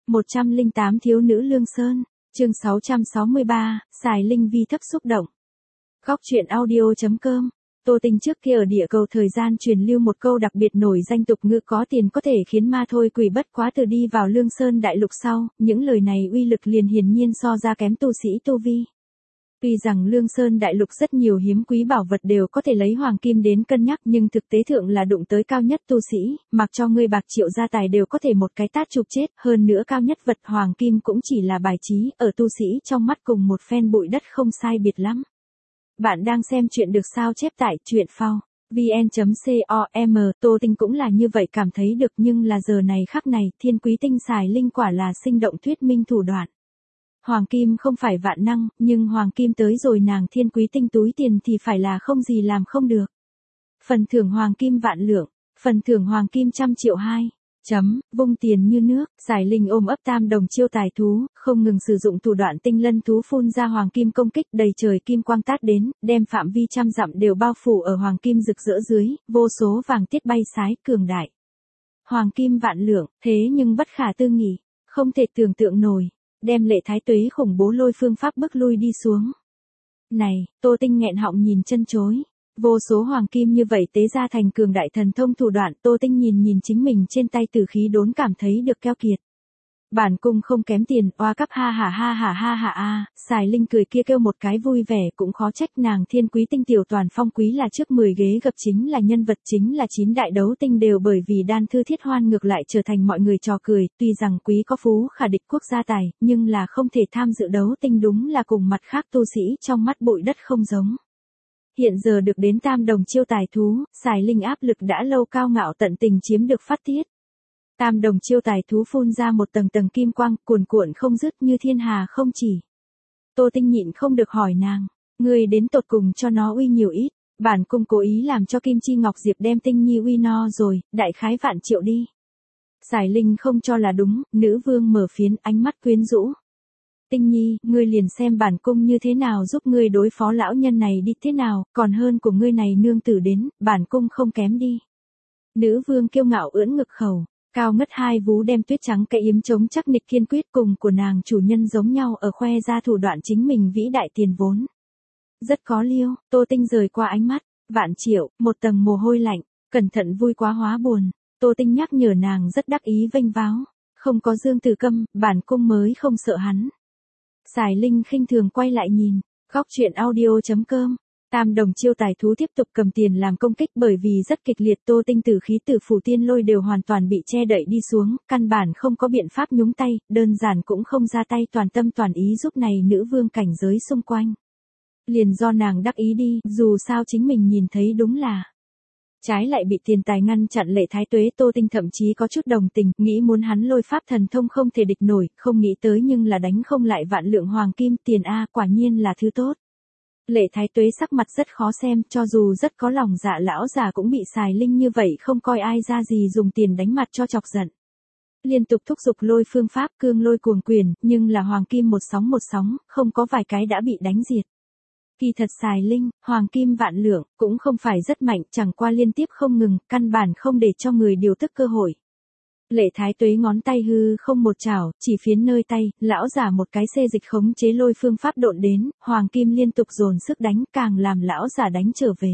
108 Thiếu nữ Lương Sơn, chương 663, Sài Linh Vi thấp xúc động. Góc truyện audio.com. Tô Tinh trước kia ở địa cầu thời gian truyền lưu một câu đặc biệt nổi danh tục ngữ có tiền có thể khiến ma thôi quỷ bất quá từ đi vào Lương Sơn đại lục sau, những lời này uy lực liền hiển nhiên so ra kém tu sĩ tu vi. Tuy rằng Lương Sơn đại lục rất nhiều hiếm quý bảo vật đều có thể lấy hoàng kim đến cân nhắc nhưng thực tế thượng là đụng tới cao nhất tu sĩ, mặc cho ngươi bạc triệu gia tài đều có thể một cái tát chụp chết, hơn nữa cao nhất vật hoàng kim cũng chỉ là bài trí, ở tu sĩ trong mắt cùng một phen bụi đất không sai biệt lắm. Bạn đang xem chuyện được sao chép tại truyện phao vn.com, Tô Tinh cũng là như vậy cảm thấy được nhưng là giờ này khắc này, thiên quý tinh xài linh quả là sinh động thuyết minh thủ đoạn. Hoàng kim không phải vạn năng, nhưng hoàng kim tới rồi nàng thiên quý tinh túi tiền thì phải là không gì làm không được. Phần thưởng hoàng kim vạn lượng, phần thưởng hoàng kim 100 triệu 2. Vung tiền như nước, Sài Linh ôm ấp tam đồng chiêu tài thú, không ngừng sử dụng thủ đoạn tinh lân thú phun ra hoàng kim công kích đầy trời kim quang tát đến, đem phạm vi trăm dặm đều bao phủ ở hoàng kim rực rỡ dưới, vô số vàng tiết bay sái cường đại. Hoàng kim vạn lượng, thế nhưng bất khả tư nghị, không thể tưởng tượng nổi, đem Lệ Thái Tuế khủng bố lôi phương pháp bước lui đi xuống. Này, Tô Tinh nghẹn họng nhìn chân chối. Vô số hoàng kim như vậy tế ra thành cường đại thần thông thủ đoạn, Tô Tinh nhìn chính mình trên tay tử khí đốn cảm thấy được keo kiệt. Bản cung không kém tiền, oa cắp ha ha a, Sài Linh cười kia kêu một cái vui vẻ cũng khó trách nàng thiên quý tinh tiểu toàn phong quý là trước 10 ghế gập chính là nhân vật chính là 9 đại đấu tinh đều bởi vì đan thư thiết hoan ngược lại trở thành mọi người trò cười, tuy rằng quý có phú khả địch quốc gia tài, nhưng là không thể tham dự đấu tinh đúng là cùng mặt khác tu sĩ trong mắt bụi đất không giống. Hiện giờ được đến tam đồng chiêu tài thú, Sài Linh áp lực đã lâu cao ngạo tận tình chiếm được phát tiết. Tam đồng chiêu tài thú phun ra một tầng tầng kim quang, cuồn cuộn không dứt như thiên hà không chỉ. Tô Tinh nhịn không được hỏi nàng, ngươi đến tột cùng cho nó uy nhiều ít, bản cung cố ý làm cho Kim Chi Ngọc Diệp đem Tinh Nhi uy no rồi, đại khái vạn triệu đi. Sài Linh không cho là đúng, nữ vương mở phiến ánh mắt quyến rũ. Tinh Nhi, ngươi liền xem bản cung như thế nào giúp ngươi đối phó lão nhân này đi thế nào, còn hơn của ngươi này nương tử đến, bản cung không kém đi. Nữ vương kiêu ngạo ưỡn ngực khẩu, cao ngất hai vú đem tuyết trắng cái yếm chống chắc nịch kiên quyết cùng của nàng chủ nhân giống nhau ở khoe ra thủ đoạn chính mình vĩ đại tiền vốn. Rất có liêu, Tô Tinh rời qua ánh mắt, vạn triệu, một tầng mồ hôi lạnh, cẩn thận vui quá hóa buồn, Tô Tinh nhắc nhở nàng rất đắc ý vênh váo, không có Dương Tử Câm, bản cung mới không sợ hắn. Sài Linh khinh thường quay lại nhìn, góc truyện audio.com. Tam đồng chiêu tài thú tiếp tục cầm tiền làm công kích bởi vì rất kịch liệt, Tô Tinh tử khí tử phủ tiên lôi đều hoàn toàn bị che đậy đi xuống, căn bản không có biện pháp nhúng tay, đơn giản cũng không ra tay toàn tâm toàn ý giúp này nữ vương cảnh giới xung quanh. Liền do nàng đắc ý đi, dù sao chính mình nhìn thấy đúng là. Trái lại bị tiền tài ngăn chặn Lệ Thái Tuế, Tô Tinh thậm chí có chút đồng tình, nghĩ muốn hắn lôi pháp thần thông không thể địch nổi, không nghĩ tới nhưng là đánh không lại vạn lượng hoàng kim tiền a, quả nhiên là thứ tốt. Lệ Thái Tuế sắc mặt rất khó xem, cho dù rất có lòng dạ lão già cũng bị Sài Linh như vậy không coi ai ra gì dùng tiền đánh mặt cho chọc giận. Liên tục thúc giục lôi phương pháp cương lôi cuồng quyền, nhưng là hoàng kim một sóng, không có vài cái đã bị đánh diệt. Kỳ thật Sài Linh, hoàng kim vạn lượng, cũng không phải rất mạnh, chẳng qua liên tiếp không ngừng, căn bản không để cho người điều tức cơ hội. Lệ Thái Tuế ngón tay hư không một chảo, chỉ phiến nơi tay, lão giả một cái xê dịch khống chế lôi phương pháp độn đến, hoàng kim liên tục dồn sức đánh, càng làm lão giả đánh trở về.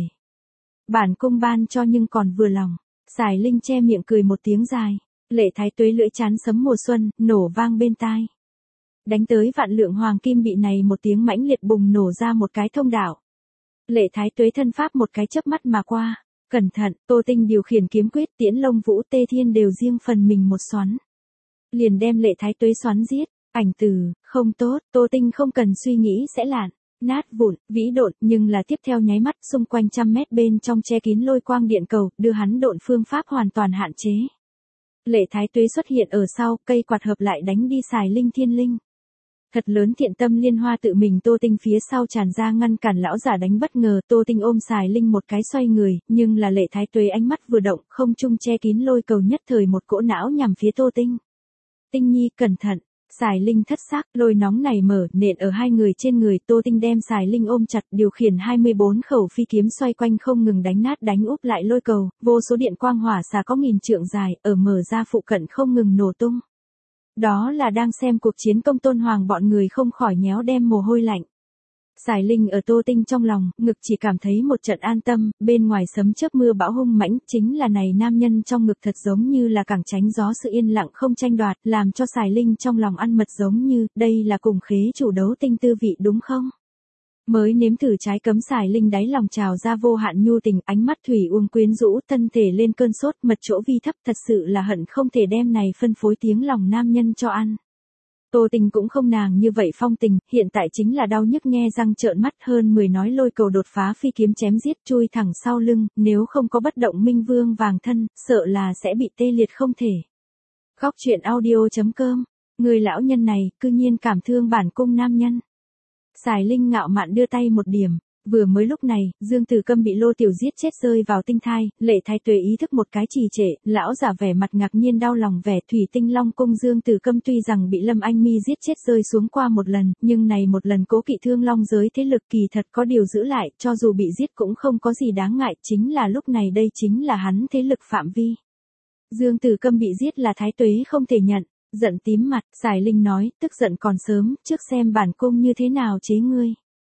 Bản cung ban cho nhưng còn vừa lòng. Sài Linh che miệng cười một tiếng dài. Lệ Thái Tuế lưỡi chán sấm mùa xuân, nổ vang bên tai. Đánh tới vạn lượng hoàng kim bị này một tiếng mãnh liệt bùng nổ ra một cái thông đạo. Lệ Thái Tuế thân pháp một cái chớp mắt mà qua. Cẩn thận, Tô Tinh điều khiển kiếm quyết Tiễn Long Vũ Tê Thiên đều riêng phần mình một xoắn. Liền đem Lệ Thái Tuế xoắn giết, ảnh từ, không tốt, Tô Tinh không cần suy nghĩ sẽ lạn, nát vụn, vĩ độn, nhưng là tiếp theo nháy mắt xung quanh 100 mét bên trong che kín lôi quang điện cầu, đưa hắn độn phương pháp hoàn toàn hạn chế. Lệ Thái Tuế xuất hiện ở sau, cây quạt hợp lại đánh đi Sài Linh thiên linh. Thật lớn thiện tâm liên hoa tự mình Tô Tinh phía sau tràn ra ngăn cản lão giả đánh bất ngờ, Tô Tinh ôm Sài Linh một cái xoay người, nhưng là Lệ Thái Tuế ánh mắt vừa động, không trung che kín lôi cầu nhất thời một cỗ não nhằm phía Tô Tinh. Tinh Nhi cẩn thận, Sài Linh thất xác, lôi nóng này mở, nện ở hai người trên người, Tô Tinh đem Sài Linh ôm chặt, điều khiển 24 khẩu phi kiếm xoay quanh không ngừng đánh nát đánh úp lại lôi cầu, vô số điện quang hỏa xà có nghìn trượng dài, ở mở ra phụ cận không ngừng nổ tung. Đó là đang xem cuộc chiến công tôn hoàng bọn người không khỏi nhéo đem mồ hôi lạnh. Sải Linh ở Tô Tinh trong lòng, ngực chỉ cảm thấy một trận an tâm, bên ngoài sấm chớp mưa bão hung mãnh, chính là này nam nhân trong ngực thật giống như là cảng tránh gió sự yên lặng không tranh đoạt, làm cho Sải Linh trong lòng ăn mật giống như, đây là cùng khế chủ đấu tinh tư vị đúng không? Mới nếm thử trái cấm Sải Linh đáy lòng trào ra vô hạn nhu tình, ánh mắt thủy uông quyến rũ, thân thể lên cơn sốt, mật chỗ vi thấp, thật sự là hận không thể đem này phân phối tiếng lòng nam nhân cho ăn. Tô Tình cũng không nàng như vậy phong tình, hiện tại chính là đau nhức nghe răng trợn mắt, hơn 10 nói lôi cầu đột phá phi kiếm chém giết chui thẳng sau lưng, nếu không có bất động minh vương vàng thân, sợ là sẽ bị tê liệt không thể. Góc truyện audio.com, người lão nhân này, cư nhiên cảm thương bản cung nam nhân. Sải Linh ngạo mạn đưa tay một điểm. Vừa mới lúc này, Dương Tử Câm bị Lô Tiểu giết chết rơi vào tinh thai, Lệ Thái Tuế ý thức một cái trì trệ, lão giả vẻ mặt ngạc nhiên đau lòng vẻ Thủy Tinh Long cung Dương Tử Câm tuy rằng bị Lâm Anh Mi giết chết rơi xuống qua một lần, nhưng này một lần cố kỵ thương long giới thế lực kỳ thật có điều giữ lại, cho dù bị giết cũng không có gì đáng ngại, chính là lúc này đây chính là hắn thế lực phạm vi. Dương Tử Câm bị giết là Thái Tuế không thể nhận, giận tím mặt, Sải Linh nói, tức giận còn sớm, trước xem bản cung như thế nào chế ngươi.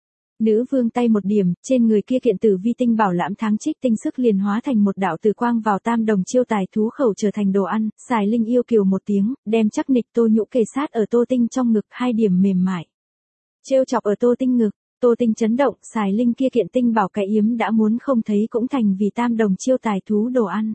Nữ vương tay một điểm, trên người kia kiện tử vi tinh bảo lãm tháng trích tinh sức liền hóa thành một đạo tử quang vào tam đồng chiêu tài thú khẩu trở thành đồ ăn, Sải Linh yêu kiều một tiếng, đem chắc nịch Tô Nhũ kề sát ở Tô Tinh trong ngực, hai điểm mềm mại. Trêu chọc ở Tô Tinh ngực, Tô Tinh chấn động, Sải Linh kia kiện tinh bảo cái yếm đã muốn không thấy cũng thành vì tam đồng chiêu tài thú đồ ăn.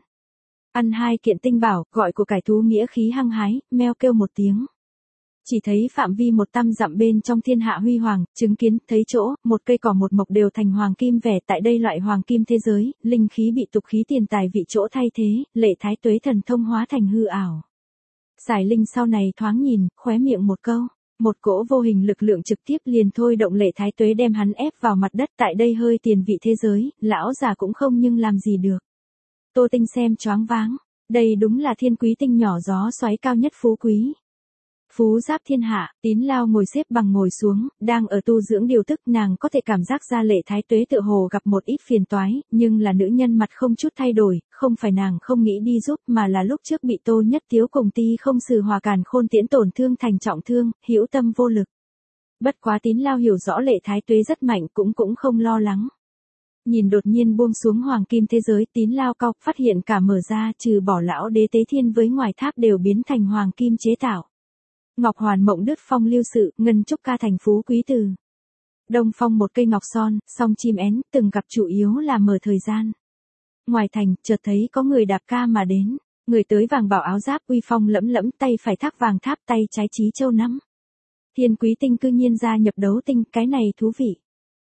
Ăn hai kiện tinh bảo, gọi của cải thú nghĩa khí hăng hái, meo kêu một tiếng. Chỉ thấy phạm vi 100 dặm bên trong thiên hạ huy hoàng, chứng kiến, thấy chỗ, một cây cỏ một mộc đều thành hoàng kim vẻ, tại đây loại hoàng kim thế giới, linh khí bị tục khí tiền tài vị chỗ thay thế, Lệ Thái Tuế thần thông hóa thành hư ảo. Sải Linh sau này thoáng nhìn, khóe miệng một câu, một cỗ vô hình lực lượng trực tiếp liền thôi động Lệ Thái Tuế đem hắn ép vào mặt đất, tại đây hơi tiền vị thế giới, lão già cũng không nhưng làm gì được. Tô Tinh xem choáng váng, đây đúng là thiên quý tinh nhỏ gió xoáy cao nhất phú quý. Phú giáp thiên hạ, Tín Lao ngồi xếp bằng ngồi xuống, đang ở tu dưỡng điều tức, nàng có thể cảm giác ra Lệ Thái Tuế tựa hồ gặp một ít phiền toái, nhưng là nữ nhân mặt không chút thay đổi, không phải nàng không nghĩ đi giúp mà là lúc trước bị Tô Nhất Tiếu cùng Ti không sử hòa càn khôn tiễn tổn thương thành trọng thương, hữu tâm vô lực. Bất quá Tín Lao hiểu rõ Lệ Thái Tuế rất mạnh cũng không lo lắng. Nhìn đột nhiên buông xuống hoàng kim thế giới, Tín Lao cau, phát hiện cả mở ra trừ bỏ lão đế tế thiên với ngoài tháp đều biến thành hoàng kim chế tạo. Ngọc hoàn mộng đứt phong lưu sự, ngân trúc ca thành phú quý từ. Đông phong một cây ngọc son, song chim én, từng gặp chủ yếu là mở thời gian. Ngoài thành, chợt thấy có người đạp ca mà đến, người tới vàng bảo áo giáp uy phong lẫm lẫm, tay phải thác vàng tháp, tay trái trí châu nắm. Thiên quý tinh cư nhiên gia nhập đấu tinh, cái này thú vị.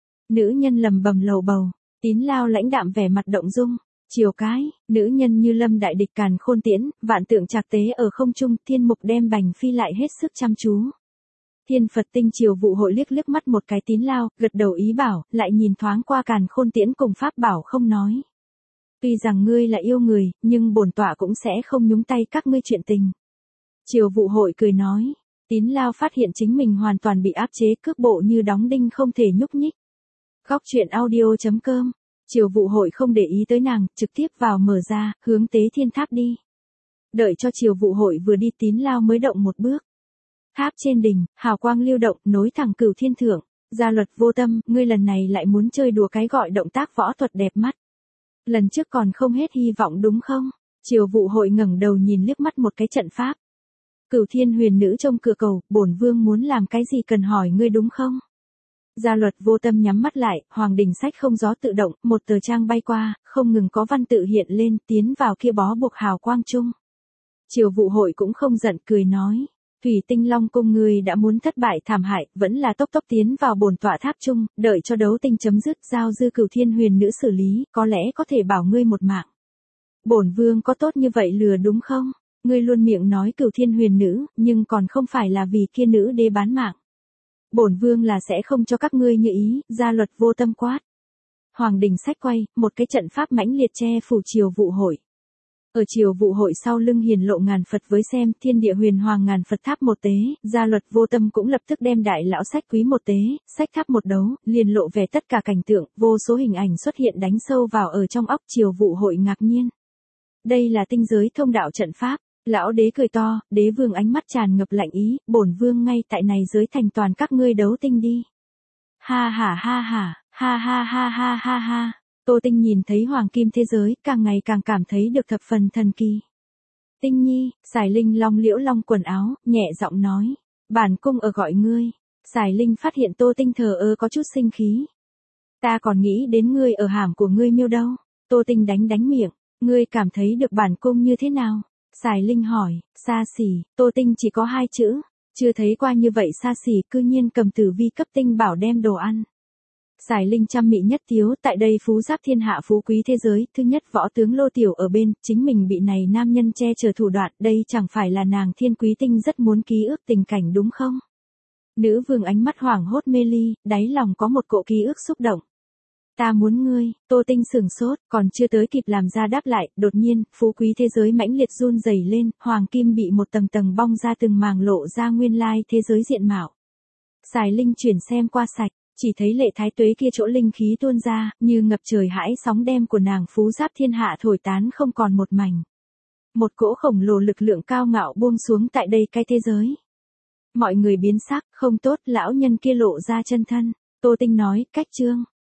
Nữ nhân lầm bầm lầu bầu, Tín Lao lãnh đạm vẻ mặt động dung. Chiều cái, nữ nhân như lâm đại địch càn khôn tiễn, vạn tượng trạc tế ở không trung, thiên mục đem bành phi lại hết sức chăm chú. Thiên Phật tinh triều vụ hội liếc liếc mắt một cái Tín Lao, gật đầu ý bảo, lại nhìn thoáng qua càn khôn tiễn cùng pháp bảo không nói. Tuy rằng ngươi là yêu người, nhưng bổn tọa cũng sẽ không nhúng tay các ngươi chuyện tình. Triều vụ hội cười nói, Tín Lao phát hiện chính mình hoàn toàn bị áp chế, cước bộ như đóng đinh không thể nhúc nhích. Góc truyện audio.com. Triều vụ hội không để ý tới nàng, trực tiếp vào mở ra, hướng Tế Thiên Tháp đi. Đợi cho triều vụ hội vừa đi Tín Lao mới động một bước. Tháp trên đỉnh, hào quang lưu động, nối thẳng Cửu Thiên Thượng. Gia Luật Vô Tâm, ngươi lần này lại muốn chơi đùa cái gọi động tác võ thuật đẹp mắt. Lần trước còn không hết hy vọng đúng không? Triều vụ hội ngẩng đầu nhìn liếc mắt một cái trận pháp. Cửu Thiên huyền nữ trong cửa cầu, bổn vương muốn làm cái gì cần hỏi ngươi đúng không? Gia Luật Vô Tâm nhắm mắt lại, hoàng đình sách không gió tự động, một tờ trang bay qua, không ngừng có văn tự hiện lên, tiến vào kia bó buộc hào quang chung. Triều vụ hội cũng không giận, cười nói, Thủy Tinh Long cung ngươi đã muốn thất bại thảm hại, vẫn là tốc tốc tiến vào bổn tọa tháp chung, đợi cho đấu tinh chấm dứt, giao dư Cửu Thiên huyền nữ xử lý, có lẽ có thể bảo ngươi một mạng. Bổn vương có tốt như vậy lừa đúng không? Ngươi luôn miệng nói Cửu Thiên huyền nữ, nhưng còn không phải là vì kia nữ đế bán mạng. Bổn vương là sẽ không cho các ngươi như ý, Gia Luật Vô Tâm quát. Hoàng đình sách quay, một cái trận pháp mãnh liệt che phủ triều vụ hội. Ở triều vụ hội sau lưng hiển lộ ngàn Phật với xem, thiên địa huyền hoàng ngàn Phật tháp một tế, Gia Luật Vô Tâm cũng lập tức đem đại lão sách quý một tế, sách tháp một đấu, liền lộ về tất cả cảnh tượng, vô số hình ảnh xuất hiện đánh sâu vào ở trong óc triều vụ hội ngạc nhiên. Đây là tinh giới thông đạo trận pháp. Lão đế cười to, đế vương ánh mắt tràn ngập lạnh ý, bổn vương ngay tại này giới thành toàn các ngươi đấu tinh đi. Ha ha ha ha, ha ha ha ha ha ha. Tô Tinh nhìn thấy hoàng kim thế giới, càng ngày càng cảm thấy được thập phần thần kỳ. Tinh nhi, Sải Linh long liễu long quần áo, nhẹ giọng nói. Bản cung ở gọi ngươi. Sải Linh phát hiện Tô Tinh thờ ơ có chút sinh khí. Ta còn nghĩ đến ngươi ở hàm của ngươi miêu đâu. Tô Tinh đánh miệng. Ngươi cảm thấy được bản cung như thế nào? Sải Linh hỏi, xa xỉ, Tô Tinh chỉ có 2 chữ. Chưa thấy qua như vậy xa xỉ, cư nhiên cầm tử vi cấp tinh bảo đem đồ ăn. Sải Linh chăm mị nhất tiếu, tại đây phú giáp thiên hạ phú quý thế giới, thứ nhất võ tướng Lô Tiểu ở bên, chính mình bị này nam nhân che chở thủ đoạn, đây chẳng phải là nàng thiên quý tinh rất muốn ký ức tình cảnh đúng không? Nữ vương ánh mắt hoảng hốt mê ly, đáy lòng có một cỗ ký ức xúc động. Ta muốn ngươi, Tô Tinh sửng sốt, còn chưa tới kịp làm ra đáp lại, đột nhiên, phú quý thế giới mãnh liệt run rẩy lên, hoàng kim bị một tầng tầng bong ra từng màng lộ ra nguyên lai thế giới diện mạo. Sải Linh chuyển xem qua sạch, chỉ thấy lệ thái tuế kia chỗ linh khí tuôn ra, như ngập trời hãi sóng đem của nàng phú giáp thiên hạ thổi tán không còn một mảnh. Một cỗ khổng lồ lực lượng cao ngạo buông xuống tại đây cái thế giới. Mọi người biến sắc, không tốt, lão nhân kia lộ ra chân thân. Tô Tinh nói, cách trương.